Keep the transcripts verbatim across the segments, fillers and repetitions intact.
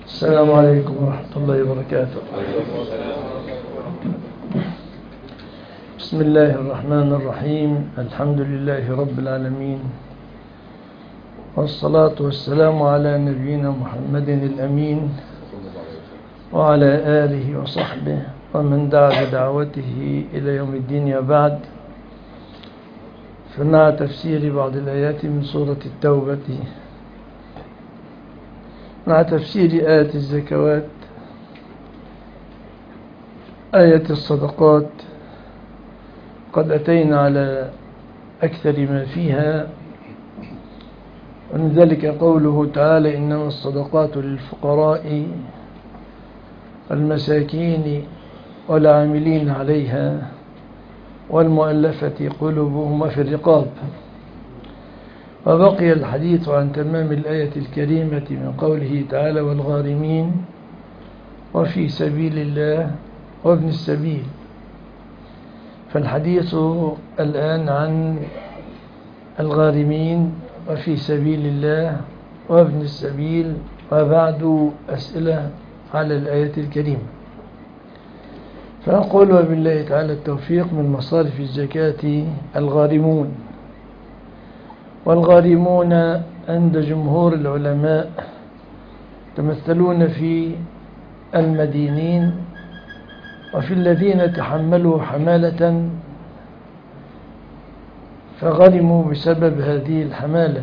السلام عليكم ورحمة الله وبركاته. بسم الله الرحمن الرحيم. الحمد لله رب العالمين، والصلاة والسلام على نبينا محمد الأمين وعلى آله وصحبه ومن دعا بدعوته إلى يوم الدين. وبعد، فمع تفسير بعض الآيات من سورة التوبة مع تفسير آية الزكوات، آية الصدقات، قد أتينا على أكثر ما فيها، ومن ذلك قوله تعالى: إنما الصدقات للفقراء والمساكين والعاملين عليها والمؤلفة قلوبهم وفي الرقاب. وبقي الحديث عن تمام الآية الكريمة من قوله تعالى: والغارمين وفي سبيل الله وابن السبيل. فالحديث الآن عن الغارمين وفي سبيل الله وابن السبيل، وبعد أسئلة على الآية الكريمة. فنقول وبالله تعالى التوفيق: من مصارف الزكاة الغارمون. والغارمون عند جمهور العلماء تمثلون في المدينين وفي الذين تحملوا حمالة فغرموا بسبب هذه الحمالة.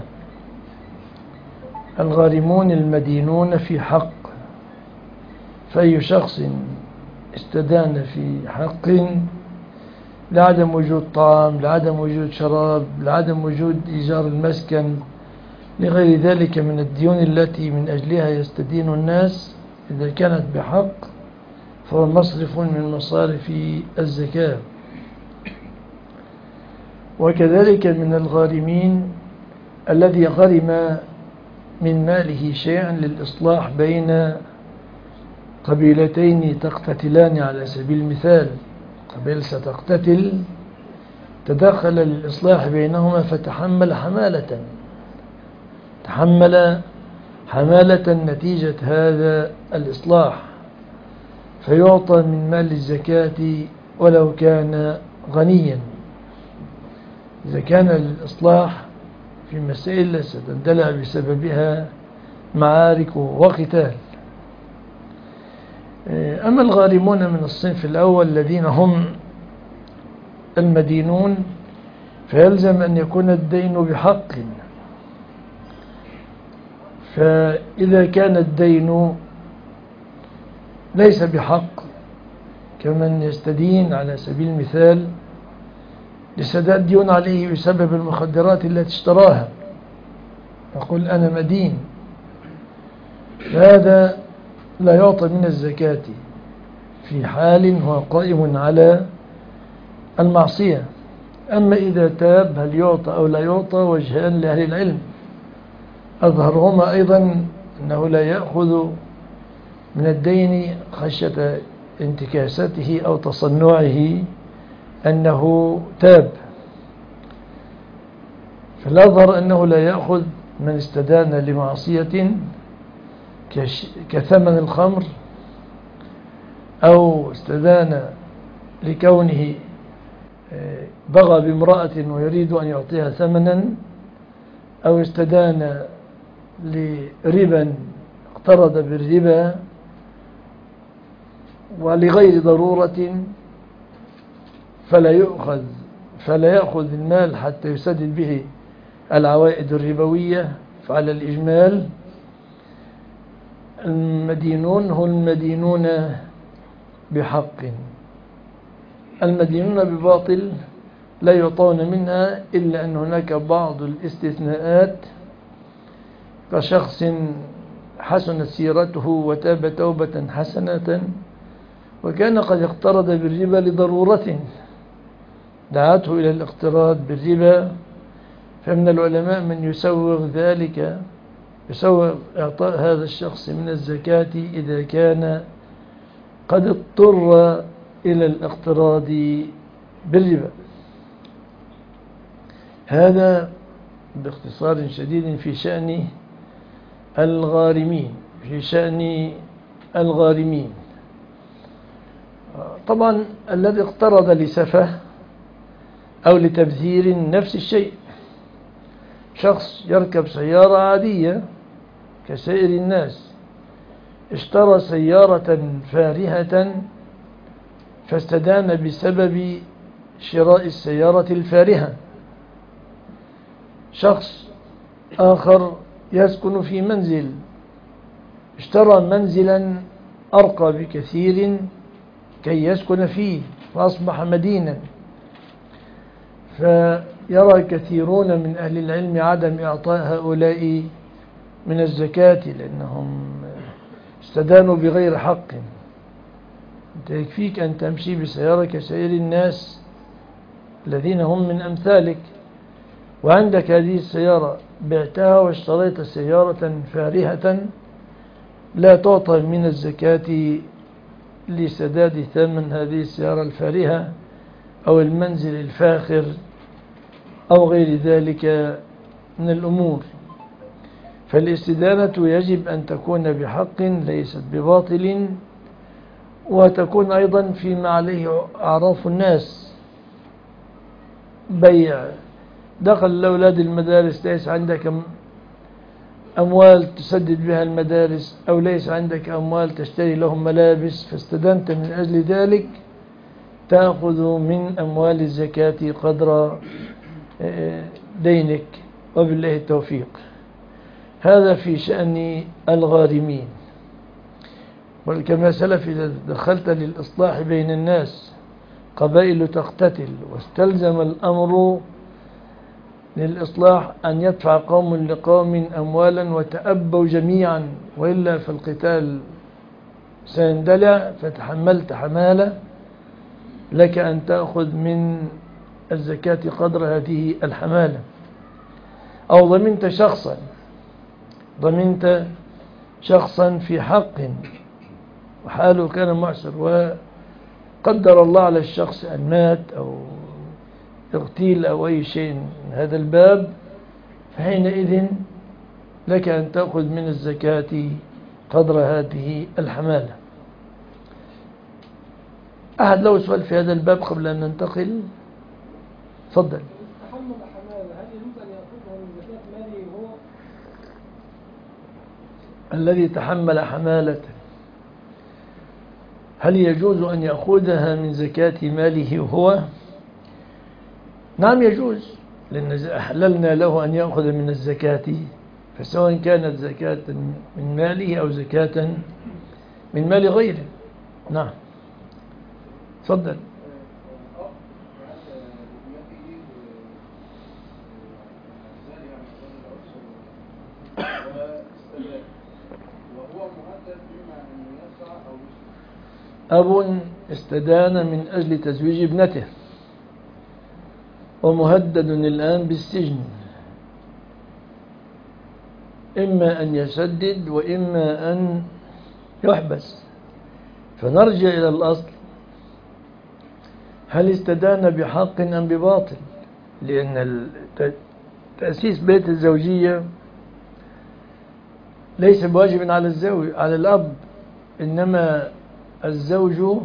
الغارمون المدينون في حق، فأي شخص استدان في حق لعدم وجود طعام، لعدم وجود شراب، لعدم وجود إيجار المسكن، لغير ذلك من الديون التي من أجلها يستدين الناس، إذا كانت بحق فهو مصرف من مصارف الزكاة. وكذلك من الغارمين الذي غرم من ماله شيئا للإصلاح بين قبيلتين تقتتلان على سبيل المثال، قبيلة ستقتتل، تدخل للإصلاح بينهما فتحمل حمالة تحمل حمالة نتيجة هذا الإصلاح، فيعطى من مال الزكاة ولو كان غنيا، إذا كان الإصلاح في مسائل ستندلع بسببها معارك وقتال. أما الغارمون من الصنف الأول الذين هم المدينون، فيلزم أن يكون الدين بحق. فإذا كان الدين ليس بحق، كمن يستدين على سبيل المثال لسداد ديون عليه بسبب المخدرات التي اشتراها، يقول أنا مدين، هذا لا يعطى من الزكاة في حال هو قائم على المعصية. أما إذا تاب هل يعطى أو لا يعطى؟ وجهان لأهل العلم، أظهرهما أيضا أنه لا يأخذ من الدين خشية انتكاسته أو تصنعه أنه تاب، فالأظهر أنه لا يأخذ من استدان لمعصية كثمن الخمر، أو استدان لكونه بغى بامرأة ويريد أن يعطيها ثمنا، أو استدان لربا اقترض بالربا ولغير ضرورة، فلا يؤخذ فلا يأخذ المال حتى يسدد به العوائد الربوية. فعلى الإجمال المدينون هم المدينون بحق، المدينون بباطل لا يعطون منها، إلا أن هناك بعض الاستثناءات، كشخص حسنت سيرته وتاب توبة حسنة وكان قد اقترض بالربا لضرورة دعته إلى الاقتراض بالربا، فمن العلماء من يسوغ ذلك، يسوغ إعطاء هذا الشخص من الزكاة إذا كان قد اضطر إلى الاقتراض بالربا. هذا باختصار شديد في شأن الغارمين. في شأن الغارمين. طبعا الذي اقترض لسفه أو لتبذير نفس الشيء، شخص يركب سيارة عادية كسائر الناس، اشترى سيارة فارهة فاستدان بسبب شراء السيارة الفارهة. شخص آخر يسكن في منزل، اشترى منزلا أرقى بكثير كي يسكن فيه فأصبح مدينا. فيرى كثيرون من أهل العلم عدم إعطاء هؤلاء من الزكاة لأنهم استدانوا بغير حق. أنت يكفيك أن تمشي بسيارة كسائر الناس الذين هم من أمثالك، وعندك هذه السيارة بعتها واشتريت سيارة فارهة لا تعطى من الزكاة لسداد ثمن هذه السيارة الفارهة أو المنزل الفاخر أو غير ذلك من الأمور. فالاستدانة يجب أن تكون بحق ليست بباطل، وتكون أيضا فيما عليه أعراف الناس. بيع، دخل الأولاد المدارس، ليس عندك أموال تسدد بها المدارس أو ليس عندك أموال تشتري لهم ملابس فاستدنت من أجل ذلك، تأخذ من أموال الزكاة قدر دينك، وبالله التوفيق. هذا في شأن الغارمين. وكما سلف إذا دخلت للإصلاح بين الناس، قبائل تقتتل واستلزم الأمر للإصلاح أن يدفع قوم لقوم أموالا وتأبوا جميعا، وإلا فالقتال سيندلع، فتحملت حمالة لك أن تأخذ من الزكاة قدر هذه الحمالة. أو ضمنت شخصا ضمنت شخصا في حق وحاله كان معسر، وقدر الله على الشخص أن مات أو اغتيل أو أي شيء من هذا الباب، فحينئذ لك أن تأخذ من الزكاة قدر هذه الحمالة. أحد له سؤال في هذا الباب قبل أن ننتقل؟ تفضل. تحمل حمالة، هل يجوز أن يأخذها من زكاة ماله هو؟ الذي تحمل حمالة هل يجوز أن يأخذها من زكاة ماله هو؟ نعم يجوز، لأن أحللنا له أن يأخذ من الزكاة، فسواء كانت زكاة من ماله أو زكاة من مال غيره. نعم تفضل. أب استدان من أجل تزويج ابنته ومهدد الآن بالسجن، إما أن يسدد وإما أن يحبس. فنرجع إلى الأصل، هل استدان بحق أم بباطل؟ لأن تأسيس بيت الزوجية ليس بواجب على الزوج على الأب، إنما الزوج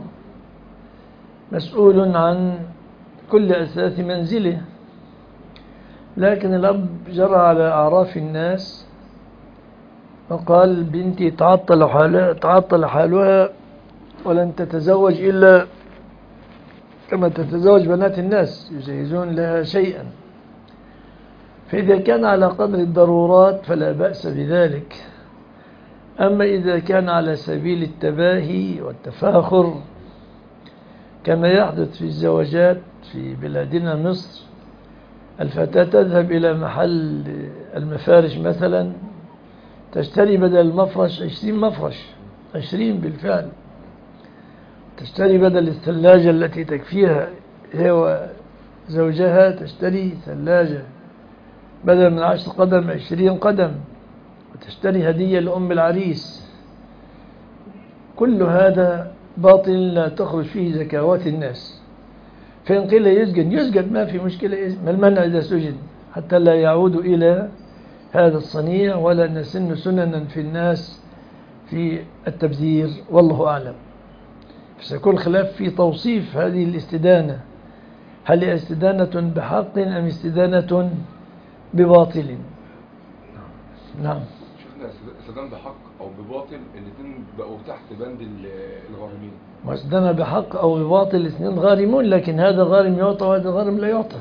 مسؤول عن كل أثاث منزله، لكن الأب جرى على أعراف الناس وقال بنتي تعطل حالها, تعطل حالها ولن تتزوج إلا كما تتزوج بنات الناس، يجهزون لها شيئا. فإذا كان على قدر الضرورات فلا بأس بذلك. أما إذا كان على سبيل التباهي والتفاخر كما يحدث في الزواجات في بلادنا مصر، الفتاة تذهب إلى محل المفارش مثلا تشتري بدل المفرش عشرين مفرش، عشرين بالفعل، تشتري بدل الثلاجة التي تكفيها هي وزوجها، تشتري ثلاجة بدل من عشر قدم عشرين قدم، وتشتري هدية لأم العريس. كل هذا باطل لا تخرج فيه زكوات الناس. فإن قيل يسجن يسجن، ما في مشكلة، ما المنع إذا سجن حتى لا يعود إلى هذا الصنيع ولا نسن سننا في الناس في التبذير، والله أعلم. فسيكون خلاف في توصيف هذه الاستدانة، هل هي استدانة بحق أم استدانة بباطل؟ نعم. شفنا استدانة بحق أو بباطل الاثنين بقوا تحت بند الغارمين. استدانة بحق أو بباطل الاثنين غارمون، لكن هذا غارم يعطى وهذا غارم لا يعطى.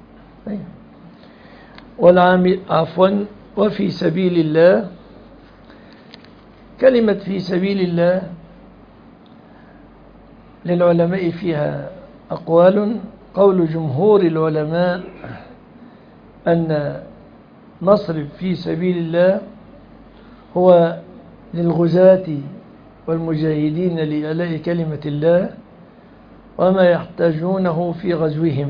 والعامل عفوا وفي سبيل الله، كلمة في سبيل الله للعلماء فيها أقوال. قول جمهور العلماء أن نصرف في سبيل الله هو للغزاة والمجاهدين لإعلاء كلمة الله وما يحتاجونه في غزوهم.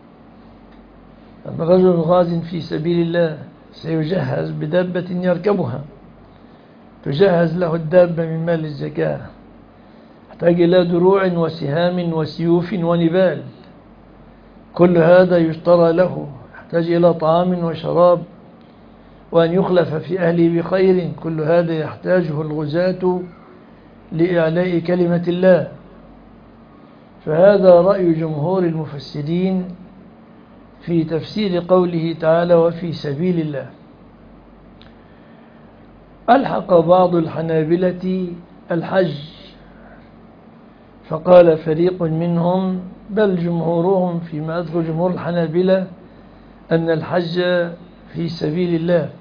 الرجل غاز في سبيل الله سيجهز بدابة يركبها، تجهز له الدابة من مال الزكاة، يحتاج إلى دروع وسهام وسيوف ونبال، كل هذا يشترى له، يحتاج إلى طعام وشراب وأن يخلف في أهله بخير، كل هذا يحتاجه الغزاة لإعلاء كلمة الله. فهذا رأي جمهور المفسرين في تفسير قوله تعالى وفي سبيل الله. ألحق بعض الحنابلة الحج، فقال فريق منهم بل جمهورهم فيما أذكر جمهور الحنابلة أن الحج في سبيل الله،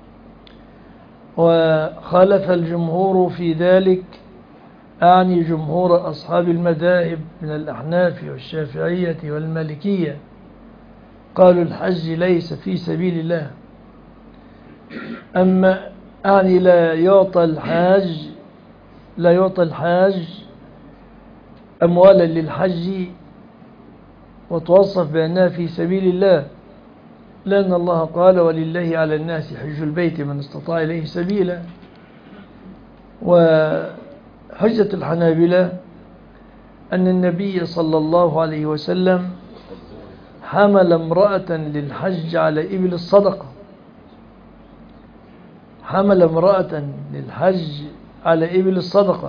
وخالف الجمهور في ذلك، أعني جمهور أصحاب المذاهب من الأحناف والشافعية والمالكية، قالوا الحج ليس في سبيل الله. أما أعني لا يعطى الحاج لا يعطى الحاج أموالا للحج وتوصف بأنها في سبيل الله، لأن الله قال ولله على الناس حج البيت من استطاع إليه سبيلا. وحجة الحنابلة أن النبي صلى الله عليه وسلم حمل امرأة للحج على إبل الصدقة، حمل امرأة للحج على إبل الصدقة،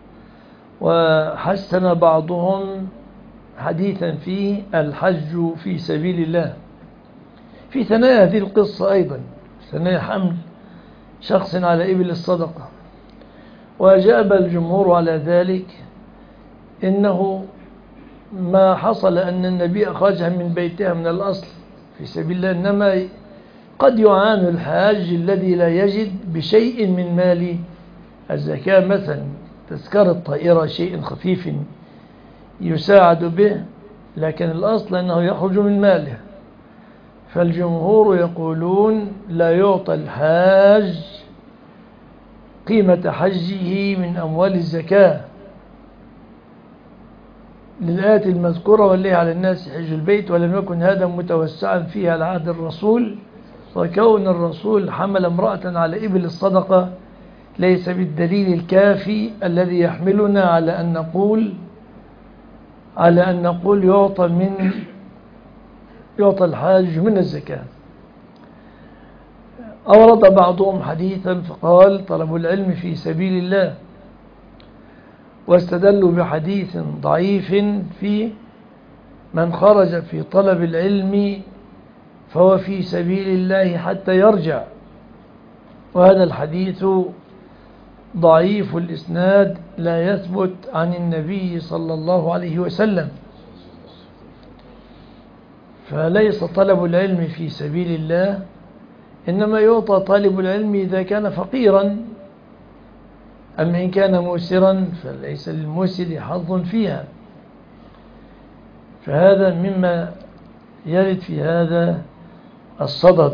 وحسن بعضهم حديثا فيه الحج في سبيل الله. في ثنايا هذه القصة أيضا ثنايا حمل شخص على إبل الصدقة، وأجاب الجمهور على ذلك إنه ما حصل أن النبي أخرجها من بيتها من الأصل في سبيل الله، إنما قد يعان الحاج الذي لا يجد بشيء من مال الزكاة، مثلا تذكرة طائرة، شيء خفيف يساعد به، لكن الأصل أنه يخرج من ماله. فالجمهور يقولون لا يعطى الحاج قيمة حجه من أموال الزكاة للآية المذكورة واللي على الناس حج البيت، ولم يكن هذا متوسعا فيها على عهد الرسول، وكون الرسول حمل امرأة على إبل الصدقة ليس بالدليل الكافي الذي يحملنا على أن نقول على أن نقول يعطى من يعطى الحاج من الزكاة. أورد بعضهم حديثا فقال طلب العلم في سبيل الله، واستدلوا بحديث ضعيف في من خرج في طلب العلم فهو في سبيل الله حتى يرجع، وهذا الحديث ضعيف الإسناد لا يثبت عن النبي صلى الله عليه وسلم. فليس طلب العلم في سبيل الله، إنما يعطى طالب العلم إذا كان فقيرا، أما إن كان موسرا فليس للموسر حظ فيها. فهذا مما يرد في هذا الصدد.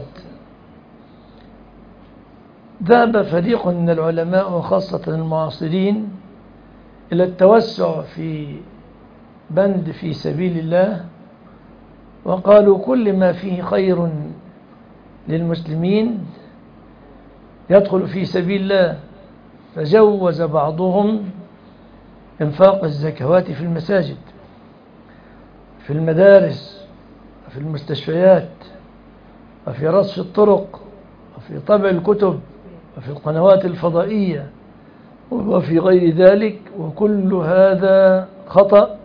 ذهب فريق من العلماء وخاصة المعاصرين إلى التوسع في بند في سبيل الله، وقالوا كل ما فيه خير للمسلمين يدخل في سبيل الله. فجوز بعضهم إنفاق الزكوات في المساجد، في المدارس، في المستشفيات، وفي رصف الطرق، وفي طبع الكتب، وفي القنوات الفضائية، وفي غير ذلك، وكل هذا خطأ،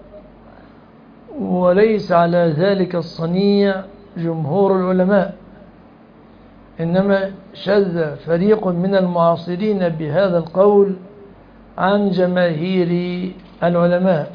وليس على ذلك الصنيع جمهور العلماء، إنما شذ فريق من المعاصرين بهذا القول عن جماهير العلماء.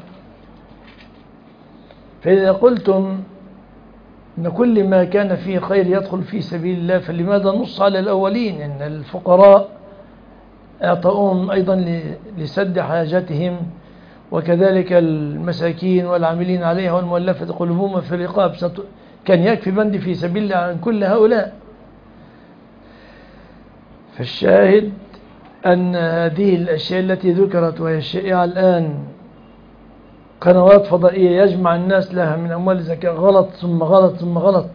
فإذا قلتم أن كل ما كان فيه خير يدخل في سبيل الله، فلماذا نص على الأولين إن الفقراء أعطوهم أيضا لسد حاجتهم، وكذلك المساكين والعاملين عليها والمؤلفة قلوبهم في الرقاب، كان يكفي بند في سبيل الله عن كل هؤلاء. فالشاهد أن هذه الأشياء التي ذكرت وهي الشائعة الآن، قنوات فضائية يجمع الناس لها من أموال الزكاة، غلط ثم غلط ثم غلط.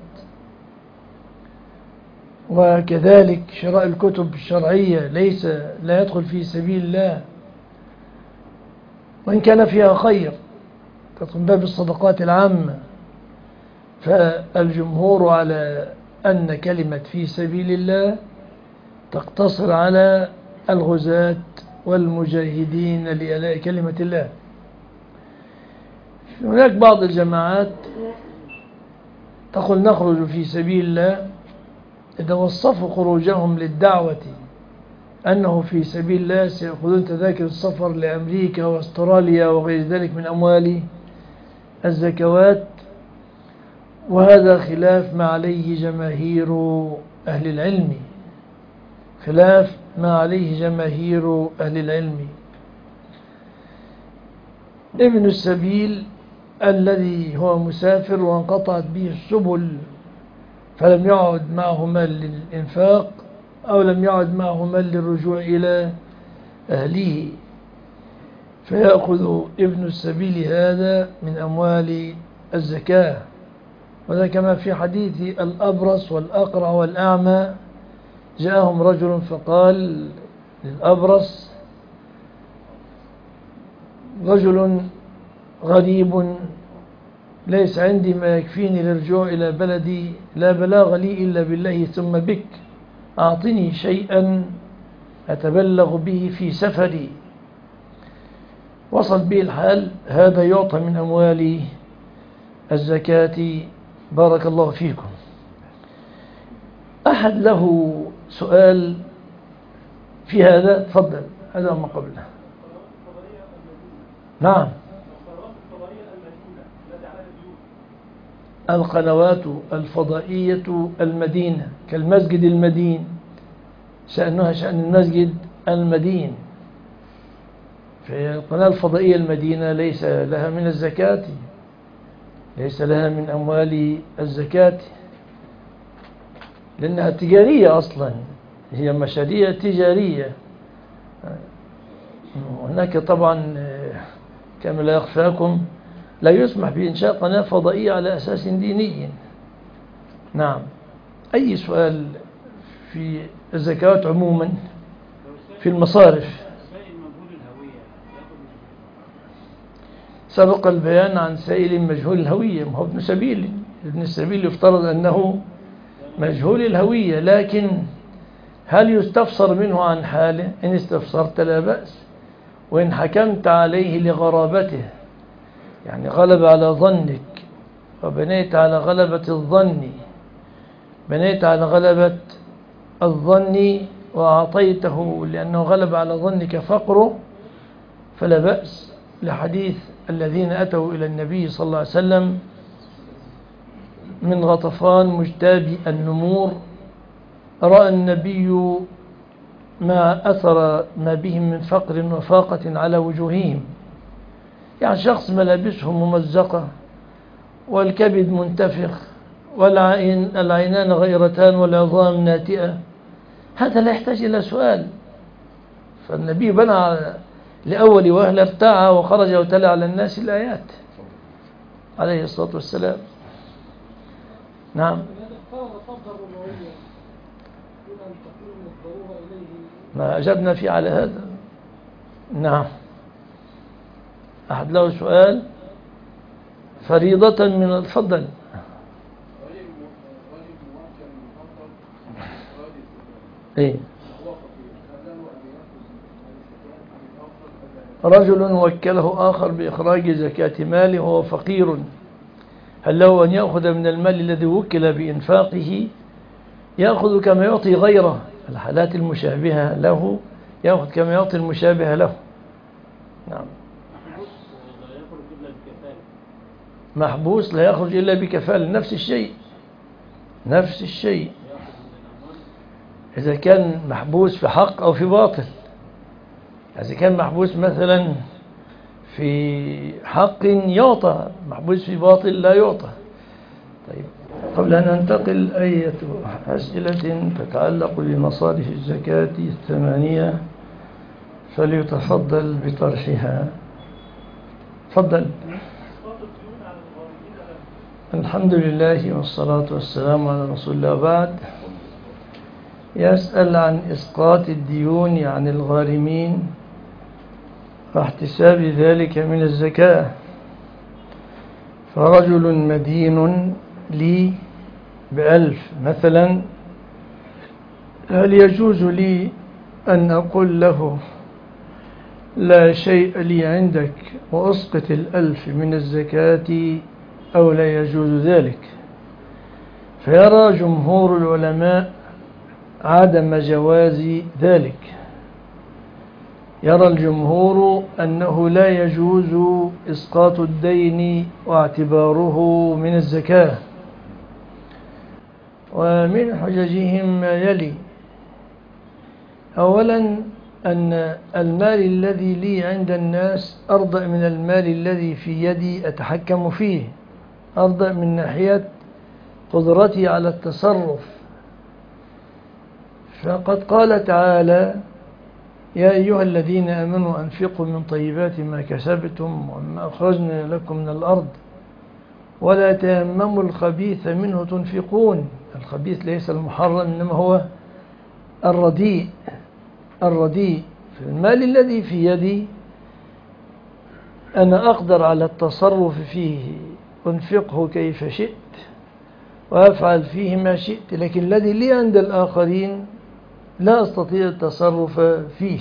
وكذلك شراء الكتب الشرعية ليس لا يدخل في سبيل الله، وإن كان فيها خير من باب الصدقات العامة. فالجمهور على أن كلمة في سبيل الله تقتصر على الغزاة والمجاهدين لإعلاء كلمة الله. هناك بعض الجماعات تقول نخرج في سبيل الله، إذا وصفوا خروجهم للدعوة أنه في سبيل الله سيأخذون تذاكر السفر لأمريكا وأستراليا وغير ذلك من أموال الزكوات، وهذا خلاف ما عليه جماهير أهل العلم، خلاف ما عليه جماهير أهل العلم. ابن السبيل الذي هو مسافر وانقطعت به السبل فلم يعد معه مال للإنفاق أو لم يعد معه مال للرجوع إلى أهله، فيأخذ ابن السبيل هذا من أموال الزكاة. وذا كما في حديث الأبرص والأقرع والأعمى، جاءهم رجل فقال للأبرص: رجل غريب ليس عندي ما يكفيني للرجوع إلى بلدي، لا بلاغ لي إلا بالله ثم بك، أعطني شيئا أتبلغ به في سفري. وصل به الحال، هذا يعطى من أموال الزكاة. بارك الله فيكم. أحد له سؤال في هذا؟ تفضل، هذا ما قبله. نعم. القنوات الفضائية المدينة كالمسجد المدين، شأنها شأن المسجد المدين. فالقناة الفضائية المدينة ليس لها من الزكاة، ليس لها من أموال الزكاة، لأنها تجارية أصلا، هي مشاريع تجارية. هناك طبعا كما لا يخفاكم لا يسمح بإنشاء قناة فضائية على أساس ديني. نعم. أي سؤال في الزكاة عموما في المصارف؟ سبق البيان عن سائل مجهول الهوية، ما هو ابن سبيل. ابن السبيل يفترض أنه مجهول الهوية، لكن هل يستفسر منه عن حاله؟ إن استفسرت لا بأس، وإن حكمت عليه لغرابته، يعني غلب على ظنك وبنيت على غلبة الظن، بنيت على غلبة الظن وأعطيته لأنه غلب على ظنك فقره، فلا بأس، لحديث الذين أتوا إلى النبي صلى الله عليه وسلم من غطفان مجتاب النمور، رأى النبي ما أثر ما بهم من فقر وفاقة على وجوههم، يعني شخص ملابسهم ممزقة والكبد منتفخ والعين العينان غيرتان والعظام ناتئة، هذا لا يحتاج إلى سؤال. فالنبي بنى لأول وهل ارتاع وخرج وتلا على الناس الآيات عليه الصلاة والسلام. نعم. ما أجبنا فيه على هذا. نعم. أحد له سؤال؟ فريضة من الفضل. إيه؟ رجل وكله آخر بإخراج زكاة ماله وهو فقير، هل له أن يأخذ من المال الذي وكل بإنفاقه؟ يأخذ كما يعطي غيره، الحالات المشابهة له يأخذ كما يعطي المشابه له. نعم. محبوس لا يخرج إلا بكفالة، نفس الشيء نفس الشيء إذا كان محبوس في حق أو في باطل. إذا كان محبوس مثلا في حق يعطى، محبوس في باطل لا يعطى. طيب، قبل أن ننتقل أية أسئلة تتعلق بمصارف الزكاة الثمانية فليتفضل بطرحها. تفضل. الحمد لله والصلاة والسلام على رسول الله. بعد، يسأل عن إسقاط الديون عن الغارمين واحتساب ذلك من الزكاة. فرجل مدين لي بألف مثلا، هل يجوز لي أن أقول له لا شيء لي عندك وأسقط الألف من الزكاة أو لا يجوز ذلك؟ فيرى جمهور العلماء عدم جواز ذلك. يرى الجمهور أنه لا يجوز إسقاط الدين واعتباره من الزكاة. ومن حججهم ما يلي: أولا أن المال الذي لي عند الناس أرضى من المال الذي في يدي أتحكم فيه، أرضى من ناحية قدرتي على التصرف. فقد قال تعالى: يا أيها الذين آمنوا أنفقوا من طيبات ما كسبتم وما أخرجنا لكم من الأرض ولا تيمموا الخبيث منه تنفقون. الخبيث ليس المحرم، إنما هو الرديء. الرديء في المال الذي في يدي أنا أقدر على التصرف فيه، أنفقه كيف شئت وأفعل فيه ما شئت، لكن الذي لي عند الآخرين لا أستطيع التصرف فيه.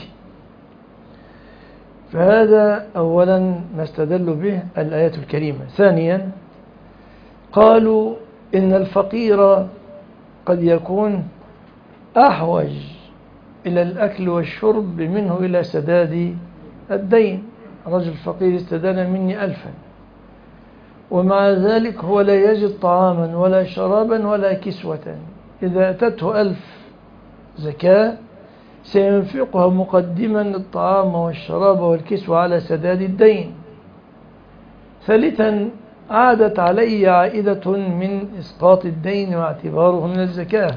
فهذا أولا ما استدل به الآية الكريمة. ثانيا، قالوا إن الفقير قد يكون أحوج إلى الأكل والشرب منه إلى سداد الدين. رجل فقير استدان مني ألفا ومع ذلك هو لا يجد طعاما ولا شرابا ولا كسوة. إذا أتته ألف زكاة سينفقها مقدما الطعام والشراب والكسوة على سداد الدين. ثالثا، عادت علي عائدة من إسقاط الدين واعتباره من الزكاة.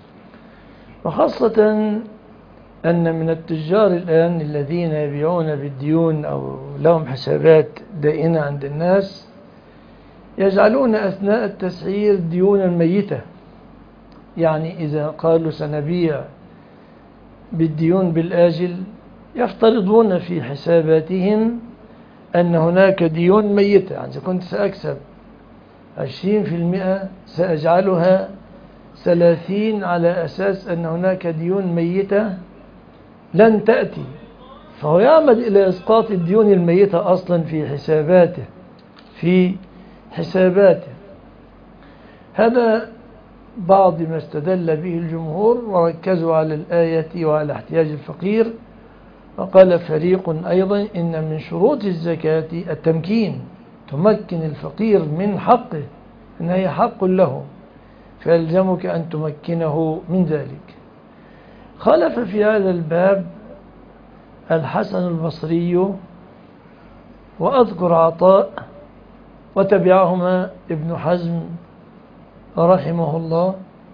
وخاصة أن من التجار الآن الذين يبيعون بالديون أو لهم حسابات دائنة عند الناس يجعلون أثناء التسعير ديونا ميتة. يعني إذا قالوا سنبيع بالديون بالآجل يفترضون في حساباتهم أن هناك ديون ميتة. يعني إذا كنت سأكسب عشرين في المئة سأجعلها ثلاثين على أساس أن هناك ديون ميتة لن تأتي، فهو يعمد إلى إسقاط الديون الميتة أصلا في حساباته في حساباته. هذا بعض ما استدل به الجمهور وركزوا على الآية وعلى احتياج الفقير. وقال فريق أيضا إن من شروط الزكاة التمكين، تمكن الفقير من حقه، إن هي حق له فيلزمك أن تمكنه من ذلك. خالف في هذا الباب الحسن البصري وأذكر عطاء وتبعهما ابن حزم رحمه الله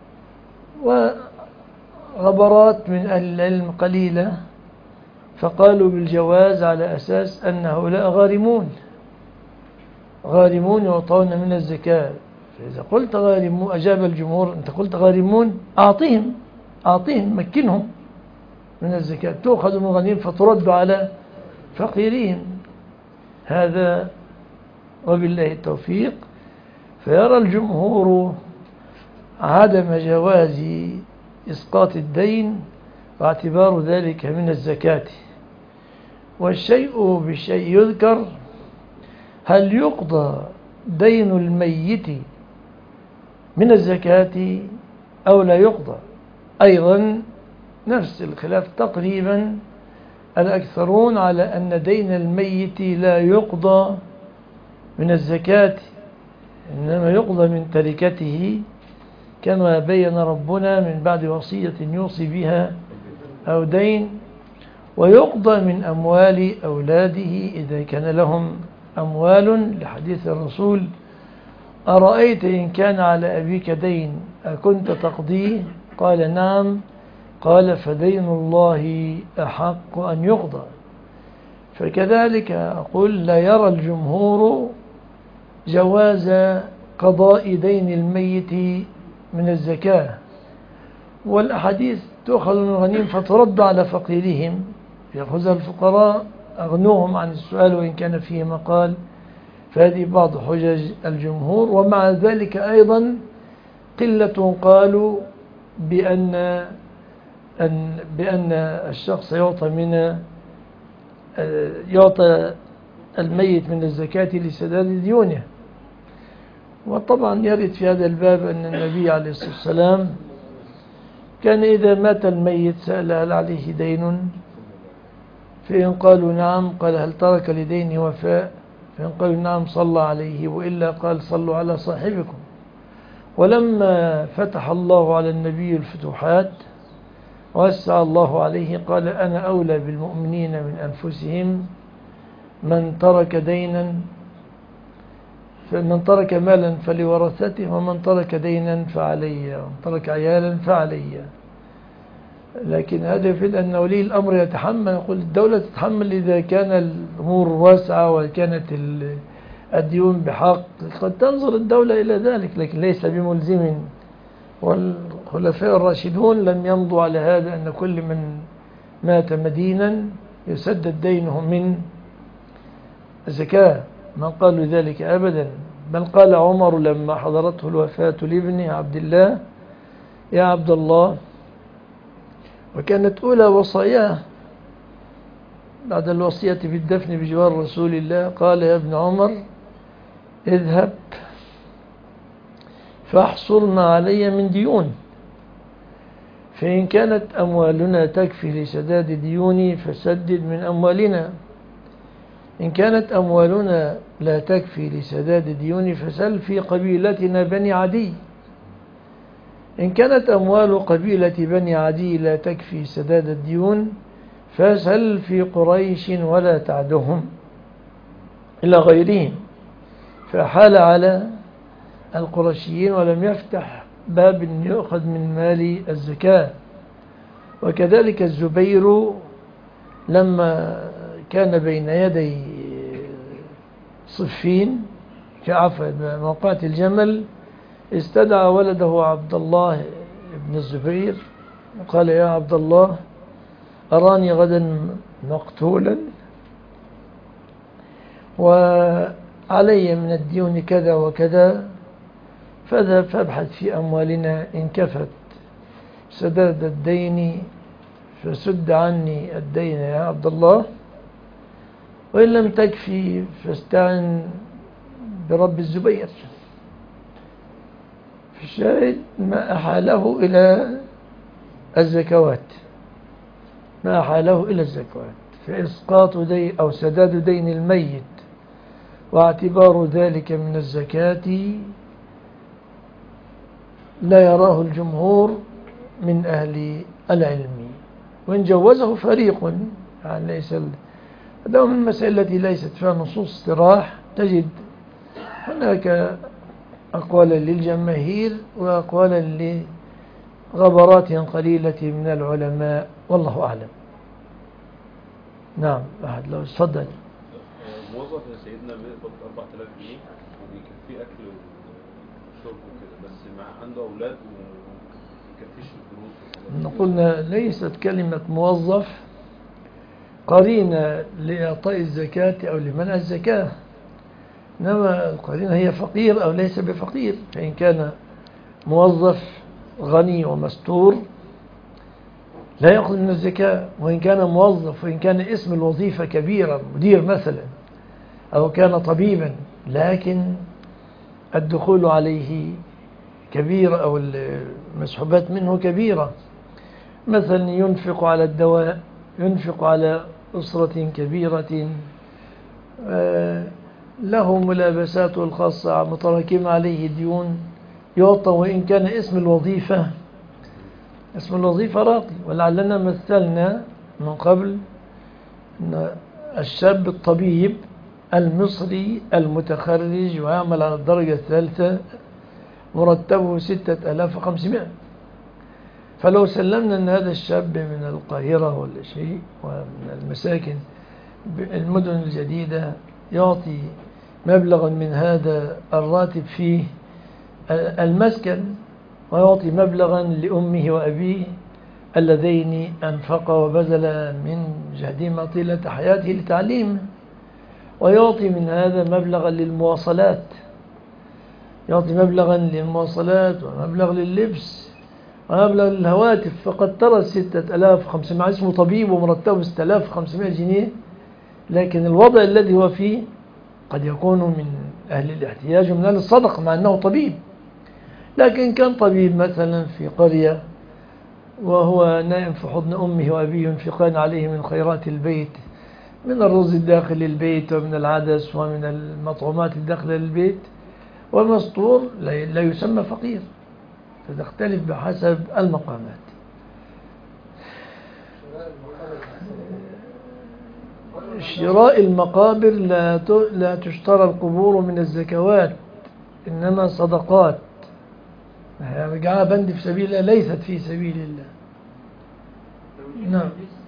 وغبرات من أهل العلم قليلة، فقالوا بالجواز على أساس أن هؤلاء غارمون غارمون يعطون من الزكاة. فإذا قلت غارمون أجاب الجمهور أنت قلت غارمون أعطيهم أعطيهم مكنهم من الزكاة، تأخذ من غنيم فترد على فقيرين. هذا وبالله التوفيق. فيرى الجمهور عدم جواز إسقاط الدين واعتبار ذلك من الزكاة. والشيء بالشيء يذكر. هل يقضى دين الميت من الزكاة أو لا يقضى؟ أيضا نفس الخلاف تقريبا. الأكثرون على أن دين الميت لا يقضى من الزكاة، إنما يقضى من تركته كما بين ربنا من بعد وصية يوصي بها أو دين، ويقضى من أموال أولاده إذا كان لهم أموال، لحديث الرسول: أرأيت إن كان على أبيك دين أكنت تقضيه؟ قال: نعم. قال: فدين الله أحق أن يقضى. فكذلك أقول: لا يرى الجمهور جواز قضاء دين الميت من الزكاة، والأحاديث تؤخذ من الغنيم فترد على فقيرهم، يأخذها الفقراء أغنوهم عن السؤال وإن كان فيه مقال. فهذه بعض حجج الجمهور. ومع ذلك أيضا قلة قالوا بأن أن بأن الشخص يعطى من يعطى الميت من الزكاة لسداد ديونه. وطبعا يرد في هذا الباب أن النبي عليه الصلاة والسلام كان إذا مات الميت سأل: هل عليه دين؟ فإن قالوا نعم قال: هل ترك لدينه وفاء؟ فإن قالوا نعم صلى عليه، وإلا قال: صلوا على صاحبكم. ولما فتح الله على النبي الفتوحات ووسع الله عليه قال: أنا أولى بالمؤمنين من أنفسهم، من ترك دينا فمن ترك مالا فلورثته، ومن ترك دينا فعلي، ومن ترك عيالا فعلي. لكن هذا يفيد أن ولي الأمر يتحمل. يقول الدولة تتحمل إذا كان الأمور واسعة وكانت الديون بحق، قد تنظر الدولة إلى ذلك، لكن ليس بملزم. والخلفاء الراشدون لم يمضوا على هذا، أن كل من مات مدينا يسدد دينه من الزكاة، ما قالوا ذلك أبدا. بل قال عمر لما حضرته الوفاة لابنه عبد الله: يا عبد الله، وكانت أولى وصاياه بعد الوصية بالدفن بجوار رسول الله، قال: يا ابن عمر، اذهب فاحصل ما علي من ديون، فإن كانت أموالنا تكفي لسداد ديوني فسدد من أموالنا، إن كانت أموالنا لا تكفي لسداد ديوني فسل في قبيلتنا بني عدي، إن كانت أموال قبيلة بني عدي لا تكفي سداد الديون فسل في قريش ولا تعدهم إلى غيرهم. فحال على القرشيين ولم يفتح باب يؤخذ من مال الزكاة. وكذلك الزبير لما كان بين يدي صفين كعفوا موقعة الجمل استدعى ولده عبد الله بن الزبير وقال: يا عبد الله، أراني غدا مقتولا وعلي من الديون كذا وكذا، فاذهب فابحث في أموالنا، إن كفت سداد الدين فسد عني الدين يا عبد الله، وإن لم تكفي فاستعن برب الزبير. في الشاهد ما أحاله إلى الزكوات، ما أحاله إلى الزكوات فإسقاط دين أو سداد دين الميت واعتبار ذلك من الزكاة لا يراه الجمهور من أهل العلم، وإن جوزه فريق. يعني ليس هذا من المسائل التي ليست فيها نصوص استراح، تجد هناك أقوالا للجماهير وأقوالا لغبرات قليلة من العلماء، والله أعلم. نعم، أحد لو تفضل. موظف يا سيدنا بيقبض أربعة آلاف جنيه وبيكفيه أكل وشرب وكده، بس مع عنده أولاد ومكفيش الفلوس. قلنا ليست كلمة موظف قرينة لإعطاء الزكاة أو لمنع الزكاة، إنما القرينة هي فقير أو ليس بفقير. فإن كان موظف غني ومستور لا يأخذ من الزكاة وإن كان موظف، وإن كان اسم الوظيفة كبيرا، مدير مثلا، أو كان طبيبا، لكن الدخول عليه كبير أو المسحوبات منه كبيرة. مثلا ينفق على الدواء، ينفق على أسرة كبيرة له ملابساته الخاصة، متراكمة عليه ديون، يعطى وإن كان اسم الوظيفة اسم الوظيفة راقي. ولعلنا مثلنا من قبل أن الشاب الطبيب المصري المتخرج ويعمل على الدرجة الثالثة مرتبه ستة آلاف وخمسمائة. فلو سلمنا أن هذا الشاب من القاهرة ولا شيء ومن المساكن المدن الجديدة يعطي مبلغا من هذا الراتب فيه المسكن، ويعطي مبلغا لأمه وأبيه اللذين أنفقا وبذل من جهدهما طيلة حياته لتعليمه، ويعطي من هذا مبلغا للمواصلات، يعطي مبلغا للمواصلات ومبلغ لللبس ومبلغ للهواتف. فقد ترى ستة آلاف وخمسمائة اسمه طبيب ومرتبه ستة آلاف وخمسمائة جنيه، لكن الوضع الذي هو فيه قد يكون من أهل الاحتياج ومن أهل الصدقة مع أنه طبيب. لكن كان طبيب مثلا في قرية وهو نائم في حضن أمه وأبيه ينفقان عليه من خيرات البيت، من الرز الداخل البيت ومن العدس ومن المطعومات الداخل البيت، والمسطور لا يسمى فقير، فتختلف بحسب المقامات. شراء المقابر لا لا تشترى القبور من الزكوات، إنما صدقات. رجعها بند في سبيل الله ليست في سبيل الله. نعم.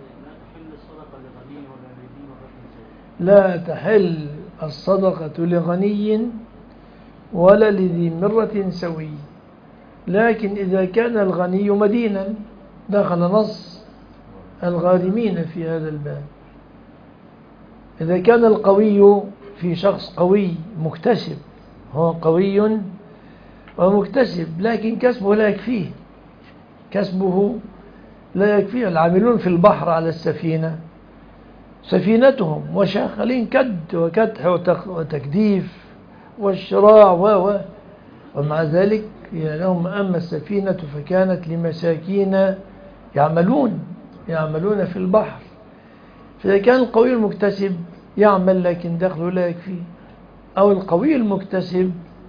لا تحل الصدقة لغني ولا لذي مرة سوي، لكن إذا كان الغني مدينا دخل نص الغارمين في هذا الباب. إذا كان القوي في شخص قوي مكتسب، هو قوي ومكتسب لكن كسبه لا يكفيه، كسبه لا يكفيه. العاملون في البحر على السفينة سفينتهم وشاغلين كد وكدح وتكديف والشراع و ومع ذلك لهم أما السفينة فكانت لمساكين يعملون يعملون في البحر. فإذا كان القوي المكتسب يعمل لكن دخله لا يكفيه، أو القوي المكتسب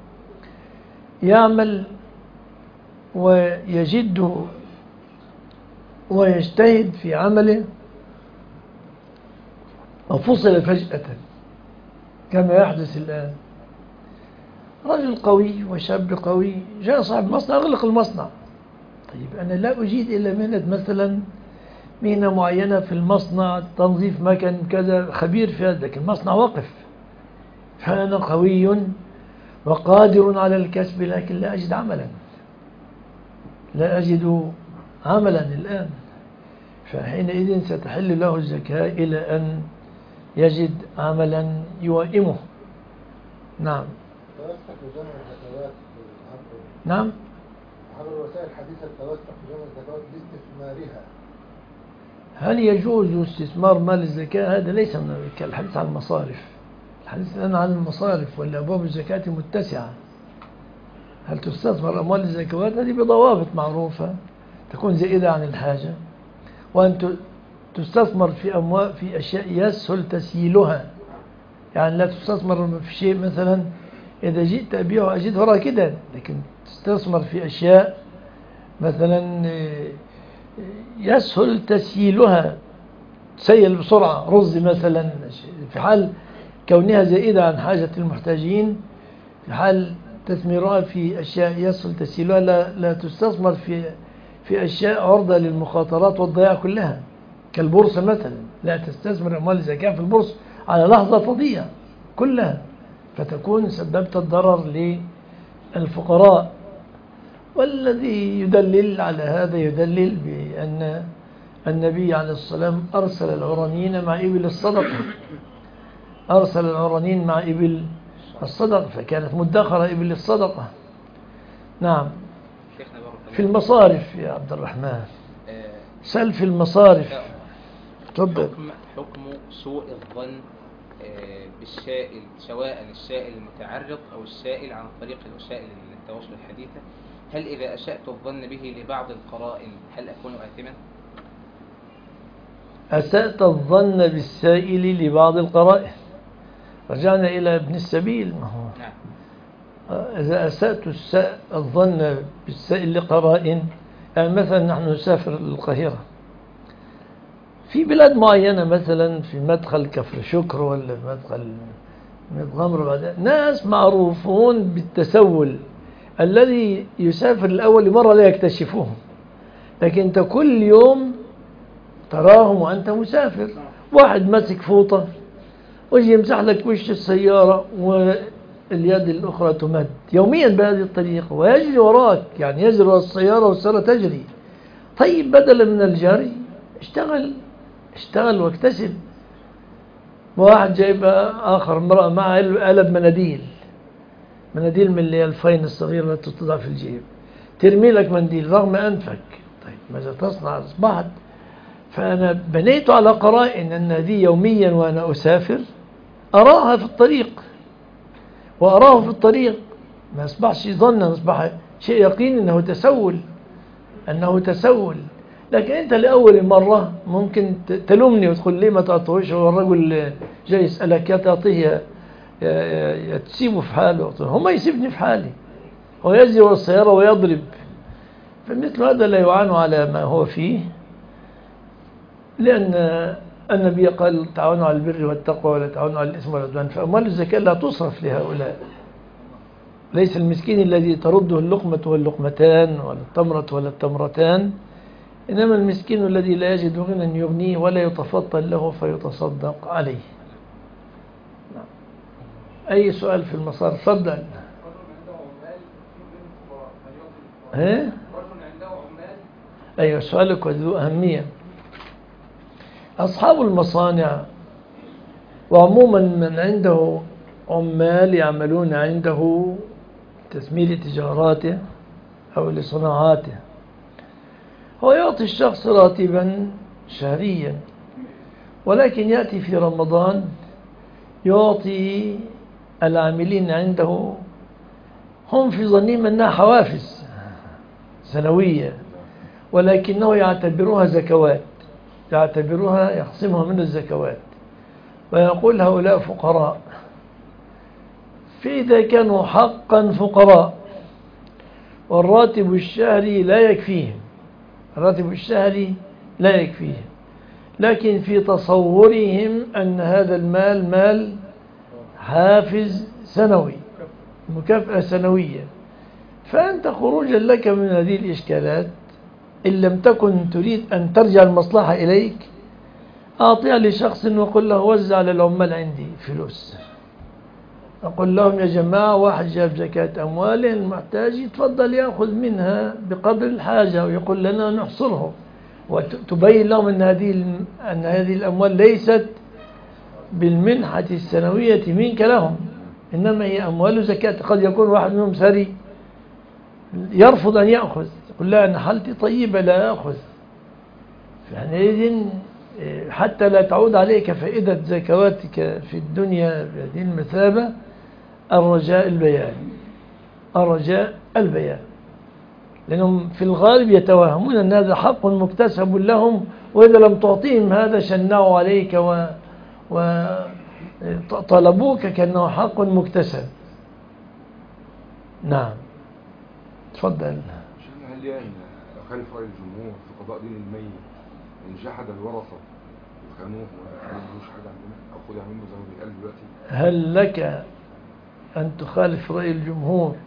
يعمل ويجد ويجتهد في عمله وفصل فجأة كما يحدث الآن. رجل قوي وشاب قوي جاء صاحب مصنع أغلق المصنع. طيب أنا لا أجيد إلا مهنة مثلا مهنة معينة في المصنع، تنظيف مكان كذا، خبير في هذا، لكن المصنع وقف، فأنا قوي وقادر على الكسب لكن لا أجد عملا لا أجد عملا الآن. فحينئذ ستحل له الزكاة إلى أن يجد عملا يوائمه. نعم. نعم. عبر الوسائل الحديثة التوسع في جمع الزكوات باستثمارها. هل يجوز استثمار مال الزكاة؟ هذا ليس من الحديث عن المصارف. الحديث الآن عن المصارف ولا أبواب الزكاة متسعة. هل تستثمر أموال الزكوات؟ هذه بضوابط معروفة تكون زائدة عن الحاجة، وأن تستثمر في أموال في أشياء يسهل تسييلها. يعني لا تستثمر في شيء مثلا إذا جئت أبيعه أجده راكدا، لكن تستثمر في أشياء مثلا يسهل تسييلها، تسيل بسرعة، رز مثلا، في حال كونها زائدة عن حاجة المحتاجين، في حال تثميرها في أشياء يسهل تسييلها. لا, لا تستثمر في في أشياء عرضة للمخاطرات والضياع كلها، كالبورصة مثلا. لا تستثمر أموال الزكاة في البورصة، على لحظة تضيع كلها، فتكون سببت الضرر للفقراء. والذي يدلل على هذا يدلل بأن النبي عليه الصلاة والسلام أرسل العرانيين مع إبل الصدقة، أرسل العرانيين مع إبل الصدقة، فكانت مدخرة إبل الصدقة. نعم. في المصارف يا عبد الرحمن سلف المصارف. تفضل. حكم حكم سوء الظن آه، بالسائل، سواء السائل المتعرض أو السائل عن طريق وسائل التواصل الحديثة. هل إذا أسأت الظن به لبعض القرائن هل أكون آثما؟ أسأت الظن بالسائل لبعض القرائن، رجعنا إلى ابن السبيل. ما هو نعم. إذا أسأت الس- الظن بالسائل لقرائن، يعني مثلا نحن نسافر القاهرة في بلاد معينة، مثلا في مدخل كفر شكر ولا في مدخل متغمر، بعد ناس معروفون بالتسول، الذي يسافر الأول مرة لا يكتشفوهم، لكن أنت كل يوم تراهم وأنت مسافر. واحد ماسك فوطة ويجي يمسح لك وش السيارة واليد الأخرى تمد يوميا بهذه الطريقة ويجري وراك، يعني يجري وراء السيارة والسيارة تجري. طيب بدلا من الجري اشتغل اشتغل واكتسب. واحد جايب آخر امرأة معها قلب مناديل مناديل من اللي هي الفاين الصغيرة التي تضع في الجيب، ترمي لك منديل رغم أنفك. طيب ماذا تصنع؟ أصبحت. فأنا بنيت على قرائن أن هذه يوميا وأنا أسافر أراها في الطريق وأراه في الطريق، ما أصبحش ظنا، أصبح شيء يقين أنه تسول أنه تسول. لكن أنت لأول مرة ممكن تلومني وتقول لي ما تعطوش، هو الرجل جاي يسألك يا تعطيه يا تسيبه في حاله. هو ما يسيبني في حالي، هو يجري ورا السيارة ويضرب. فمثل هذا لا يعان على ما هو فيه، لأن النبي قال تعاونوا على البر والتقوى ولا تعاونوا على الإثم والعدوان. فأموال الزكاة لا تصرف لهؤلاء. ليس المسكين الذي ترده اللقمة واللقمتان ولا التمرة ولا التمرتان، إنما المسكين الذي لا يجد غنى يغنيه ولا يتفضل له فيتصدق عليه. أي سؤال في المسار؟ تفضل. ها؟ أيوة سؤالك ذو أهمية. أصحاب المصانع وعموما من عنده عمال يعملون عنده تثمير تجاراته أو لصناعاته، هو يعطي الشخص راتبا شهريا، ولكن يأتي في رمضان يعطي العاملين عنده، هم في ظنهم أنها حوافز سنوية، ولكنه يعتبرها زكوات، يعتبرها يخصمها من الزكوات، ويقول هؤلاء فقراء. فإذا كانوا حقا فقراء والراتب الشهري لا يكفيهم، الراتب الشهري لا يكفيهم، لكن في تصورهم أن هذا المال مال حافز سنوي، مكافأة سنوية. فأنت خروجا لك من هذه الإشكالات، إن لم تكن تريد أن ترجع المصلحة إليك، أعطيها لشخص وقل له وزع على العمال عندي فلوس. أقول لهم يا جماعة واحد جاب زكاة أمواله المحتاج يتفضل يأخذ منها بقدر الحاجة، ويقول لنا نحصره، وتبين لهم أن هذه أن هذه الأموال ليست بالمنحة السنوية منك لهم، إنما هي أموال زكاة. قد يكون واحد منهم ثري يرفض أن يأخذ، يقول لا أنا حالتي طيبة لا أخذ. فحينئذ حتى لا تعود عليك فائدة زكواتك في الدنيا بهذه المثابة، الرجاء البيان، الرجاء البيان، لأنهم في الغالب يتوهمون أن هذا حق مكتسب لهم، وإذا لم تعطيهم هذا شنعوا عليك و... وطلبوك كأنه حق مكتسب. نعم تفضل. هل يعني خالف رأي الجمهور في قضاء دين الميت إن جحد الورثة يخانوه وما يعملوش حاجة عندنا أو خد يعملوا زي ما بيقال دلوقتي؟ هل لك أن تخالف رأي الجمهور؟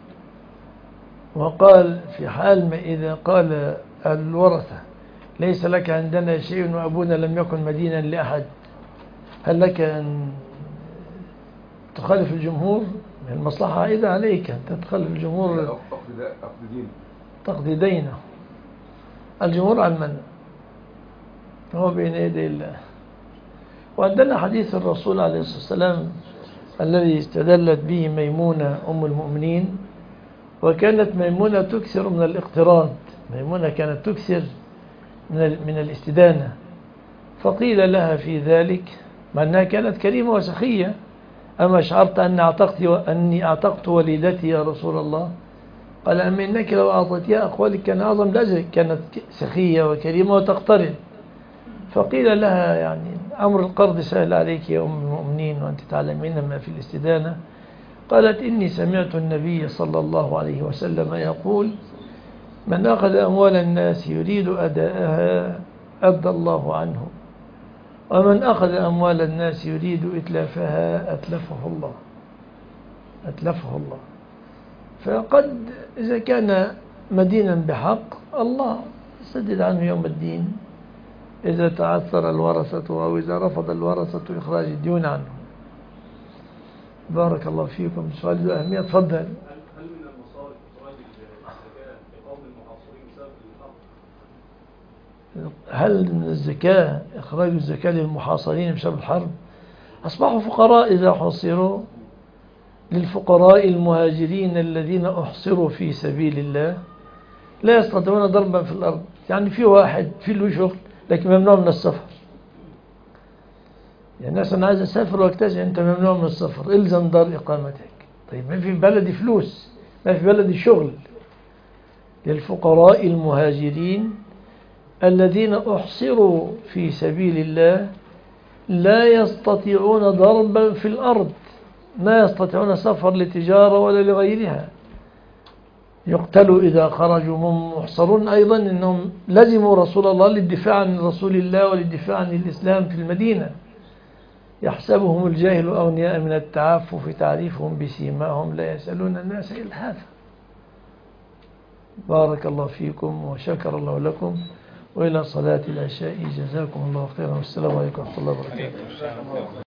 وقال في حال ما إذا قال الورثة ليس لك عندنا شيء وأبونا لم يكن مدينا لأحد، هل لك أن تخالف الجمهور؟ المصلحة عائدة عليك أن تخالف الجمهور. أقضي دينه، تقضي دينه. الجمهور عن من هو بين يدي الله. وعندنا حديث الرسول عليه الصلاة والسلام الذي استدلت به ميمونة أم المؤمنين، وكانت ميمونة تكثر من الاقتراض. ميمونة كانت تكثر من من الاستدانة. فقيل لها في ذلك، مع أنها كانت كريمة وسخية: أما شعرت أن أعتقت أني أعتقت والدتي يا رسول الله؟ قال: أما إنك لو أعطيتها أقوالك كان أعظم لأجلك، كانت سخية وكريمة وتقترب. فقيل لها: يعني أمر القرض سهل عليك يا أم المؤمنين وأنت تعلمين ما في الاستدانة. قالت: إني سمعت النبي صلى الله عليه وسلم يقول: من أخذ أموال الناس يريد أداءها أدى الله عنه، ومن أخذ أموال الناس يريد إتلافها أتلفه الله أتلفه الله. فقد إذا كان مدينا بحق الله يسدد عنه يوم الدين إذا تعثر الورثة أو إذا رفض الورثة إخراج الديون عنه. بارك الله فيكم. سؤال ذو أهمية، تفضل. هل هل من المصارف إخراج الزكاة لقوم المحاصرين بسبب الحرب؟ هل من الزكاة إخراج الزكاة للمحاصرين بسبب الحرب؟ أصبحوا فقراء إذا حصروا. للفقراء المهاجرين الذين أحصروا في سبيل الله لا يستطيعون ضربا في الأرض. يعني في واحد في له شغل لكن ممنوع من السفر. يعني الناس أنا عايز أسافر واكتشف أنت ممنوع من السفر، إلزم دار إقامتك. طيب ما في بلدي فلوس، ما في بلدي شغل. للفقراء المهاجرين الذين أحصروا في سبيل الله لا يستطيعون ضربا في الأرض، لا يستطيعون سفر لتجارة ولا لغيرها، يقتلوا إذا خرجوا. محصرون أيضا أنهم لزموا رسول الله للدفاع عن رسول الله وللدفاع عن الإسلام في المدينة. يحسبهم الجاهل أغنياء من التعفف تعريفهم بسيماهم لا يسألون الناس إلحافا. بارك الله فيكم وشكر الله لكم، وإلى صلاة العشاء. جزاكم الله خيرا، والسلام عليكم ورحمة الله وبركاته.